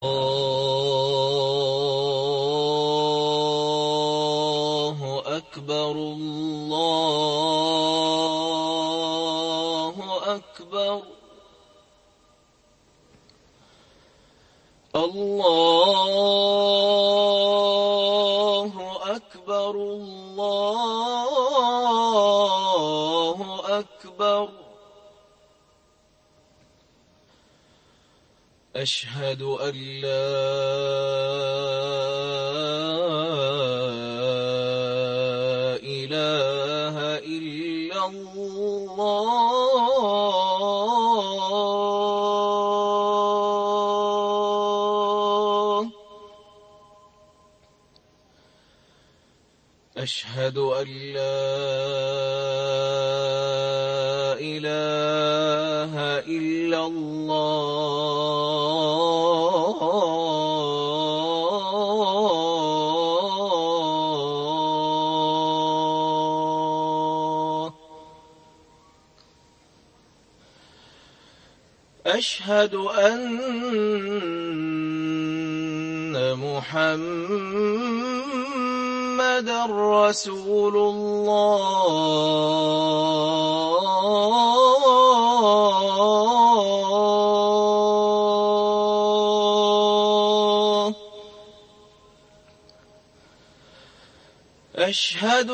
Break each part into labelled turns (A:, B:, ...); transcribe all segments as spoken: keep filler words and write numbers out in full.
A: الله أكبر الله أكبر الله أكبر الله أكبر أشهد أن لا إله إلا الله أشهد أن لا إله إلا الله أشهد أن محمدًا رسول الله أشهد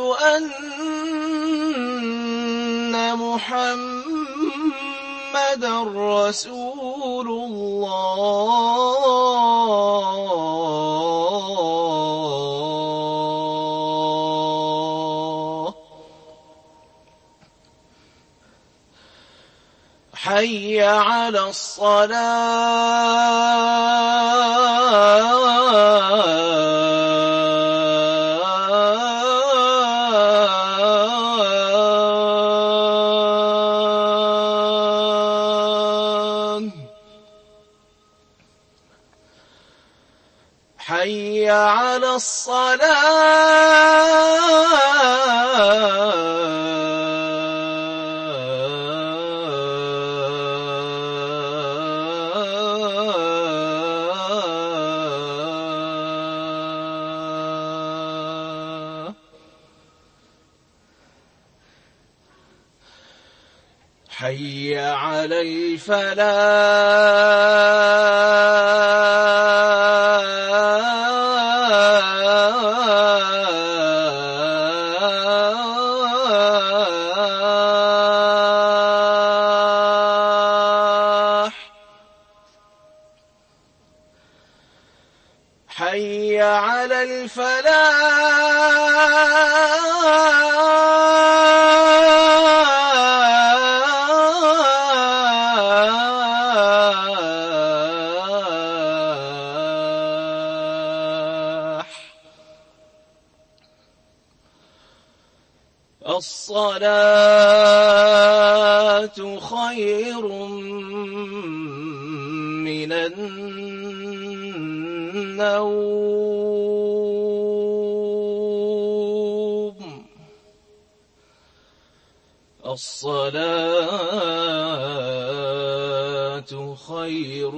A: أن محمدًا رسول الله حي على الصلاة حي على الصلاة حي على الفلاح حي على الفلاح الصلاة خير من النوم الصلاة خير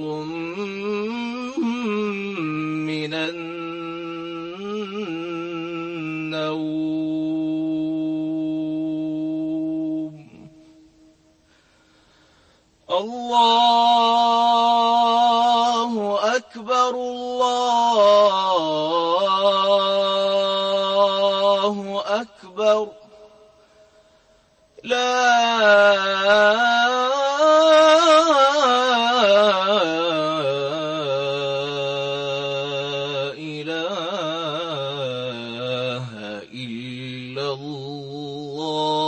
A: من النوم الله أكبر الله أكبر لا إله إلا الله